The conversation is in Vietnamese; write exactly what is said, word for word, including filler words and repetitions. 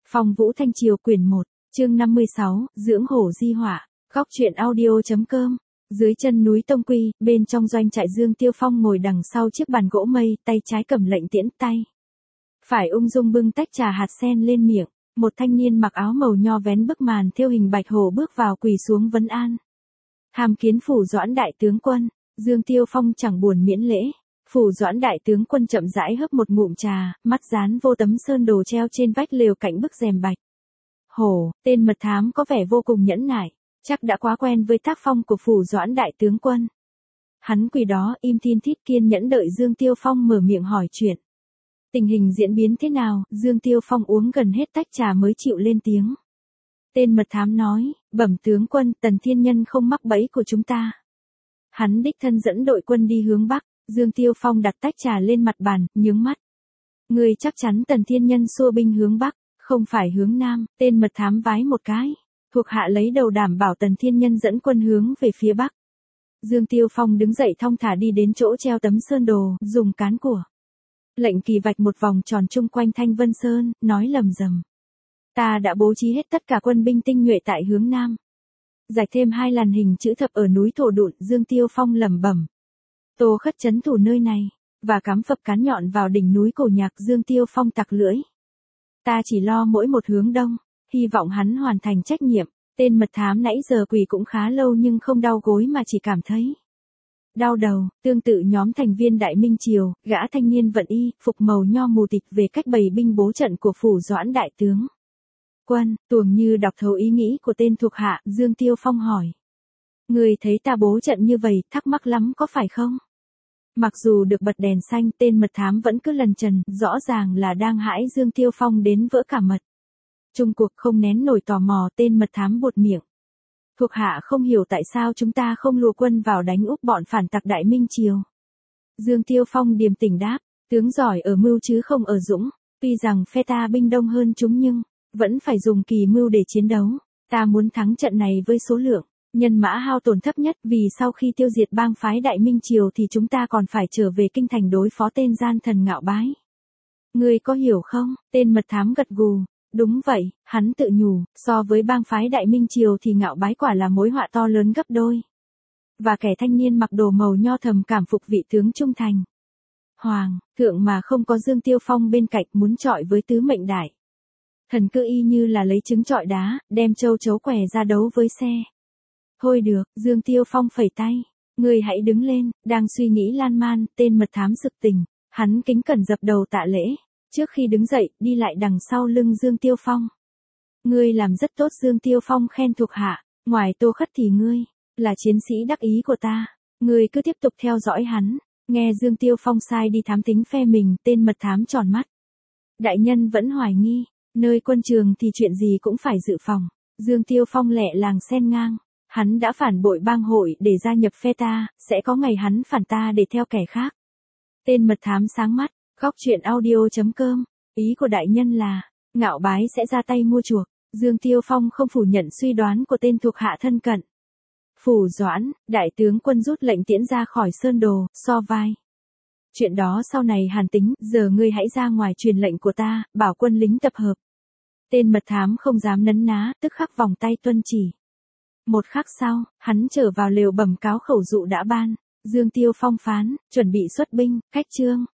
Phong Vũ Thanh Triều quyển một, chương năm mươi sáu, Dưỡng Hổ Di Họa, góc truyện audio.com. Dưới chân núi Tông Quy, bên trong doanh trại Dương Tiêu Phong ngồi đằng sau chiếc bàn gỗ mây, tay trái cầm lệnh tiễn, tay phải ung dung bưng tách trà hạt sen lên miệng. Một thanh niên mặc áo màu nho vén bức màn thêu hình bạch hổ bước vào quỳ xuống vấn an. Hàm kiến Phủ Doãn đại tướng quân. Dương Tiêu Phong chẳng buồn miễn lễ. Phủ Doãn đại tướng quân chậm rãi hớp một ngụm trà, mắt dán vô tấm sơn đồ treo trên vách lều cạnh bức rèm bạch hổ. Tên mật thám có vẻ vô cùng nhẫn nại, chắc đã quá quen với tác phong của Phủ Doãn đại tướng quân. Hắn quỳ đó im thin thít kiên nhẫn đợi Dương Tiêu Phong mở miệng hỏi chuyện. Tình hình diễn biến thế nào? Dương Tiêu Phong uống gần hết tách trà mới chịu lên tiếng. Tên mật thám nói, bẩm tướng quân, Tần Thiên Nhân không mắc bẫy của chúng ta. Hắn đích thân dẫn đội quân đi hướng Bắc. Dương Tiêu Phong đặt tách trà lên mặt bàn, nhướng mắt. Người chắc chắn Tần Thiên Nhân xua binh hướng Bắc, không phải hướng Nam. Tên mật thám vái một cái. Thuộc hạ lấy đầu đảm bảo Tần Thiên Nhân dẫn quân hướng về phía Bắc. Dương Tiêu Phong đứng dậy thong thả đi đến chỗ treo tấm sơn đồ, dùng cán của lệnh kỳ vạch một vòng tròn chung quanh Thanh Vân Sơn, nói lầm rầm. Ta đã bố trí hết tất cả quân binh tinh nhuệ tại hướng Nam. Rạch thêm hai làn hình chữ thập ở núi Thổ Đụn. Dương Tiêu Phong lẩm bẩm. Tô Khất trấn thủ nơi này, và cắm phập cán nhọn vào đỉnh núi Cổ Nhạc. Dương Tiêu Phong tặc lưỡi. Ta chỉ lo mỗi một hướng đông, hy vọng hắn hoàn thành trách nhiệm. Tên mật thám nãy giờ quỳ cũng khá lâu nhưng không đau gối mà chỉ cảm thấy đau đầu. Tương tự nhóm thành viên Đại Minh Triều, gã thanh niên vận y, phục màu nho mù tịch về cách bày binh bố trận của Phủ Doãn đại tướng quân, tuồng như đọc thấu ý nghĩ của tên thuộc hạ. Dương Tiêu Phong hỏi. Người thấy ta bố trận như vậy, thắc mắc lắm có phải không? Mặc dù được bật đèn xanh, tên mật thám vẫn cứ lần trần, rõ ràng là đang hãi Dương Tiêu Phong đến vỡ cả mật. Trung cuộc không nén nổi tò mò, tên mật thám buột miệng. Thuộc hạ không hiểu tại sao chúng ta không lùa quân vào đánh úp bọn phản tặc Đại Minh Triều. Dương Tiêu Phong điềm tĩnh đáp, tướng giỏi ở mưu chứ không ở dũng. Tuy rằng phe ta binh đông hơn chúng nhưng vẫn phải dùng kỳ mưu để chiến đấu. Ta muốn thắng trận này với số lượng nhân mã hao tổn thấp nhất, vì sau khi tiêu diệt bang phái Đại Minh Triều thì chúng ta còn phải trở về kinh thành đối phó tên gian thần Ngạo Bái. Ngươi có hiểu không? Tên mật thám gật gù. Đúng vậy, hắn tự nhủ, so với bang phái Đại Minh Triều thì Ngạo Bái quả là mối họa to lớn gấp đôi. Và kẻ thanh niên mặc đồ màu nho thầm cảm phục vị tướng trung thành. Hoàng, thượng mà không có Dương Tiêu Phong bên cạnh, muốn chọi với tứ mệnh đại thần cứ y như là lấy trứng chọi đá, đem châu chấu què ra đấu với xe. Thôi được, Dương Tiêu Phong phẩy tay. Người hãy đứng lên. Đang suy nghĩ lan man, tên mật thám sực tỉnh. Hắn kính cẩn dập đầu tạ lễ. Trước khi đứng dậy, đi lại đằng sau lưng Dương Tiêu Phong. Ngươi làm rất tốt. Dương Tiêu Phong khen thuộc hạ. Ngoài Tô Khất thì ngươi là chiến sĩ đắc ý của ta. Ngươi cứ tiếp tục theo dõi hắn. Nghe Dương Tiêu Phong sai đi thám tính phe mình, tên mật thám tròn mắt. Đại nhân vẫn hoài nghi. Nơi quân trường thì chuyện gì cũng phải dự phòng. Dương Tiêu Phong lẹ làng xen ngang. Hắn đã phản bội bang hội để gia nhập phe ta, sẽ có ngày hắn phản ta để theo kẻ khác. Tên mật thám sáng mắt. Góc truyện audio.com. Ý của đại nhân là Ngạo Bái sẽ ra tay mua chuộc. Dương Tiêu Phong không phủ nhận suy đoán của tên thuộc hạ thân cận. Phủ Doãn đại tướng quân rút lệnh tiễn ra khỏi sơn đồ, so vai. Chuyện đó sau này hàn tính. Giờ ngươi hãy ra ngoài truyền lệnh của ta, bảo quân lính tập hợp. Tên mật thám không dám nấn ná, tức khắc vòng tay tuân chỉ. Một khắc sau, hắn trở vào lều bẩm cáo khẩu dụ đã ban. Dương Tiêu Phong phán, chuẩn bị xuất binh, cách chương.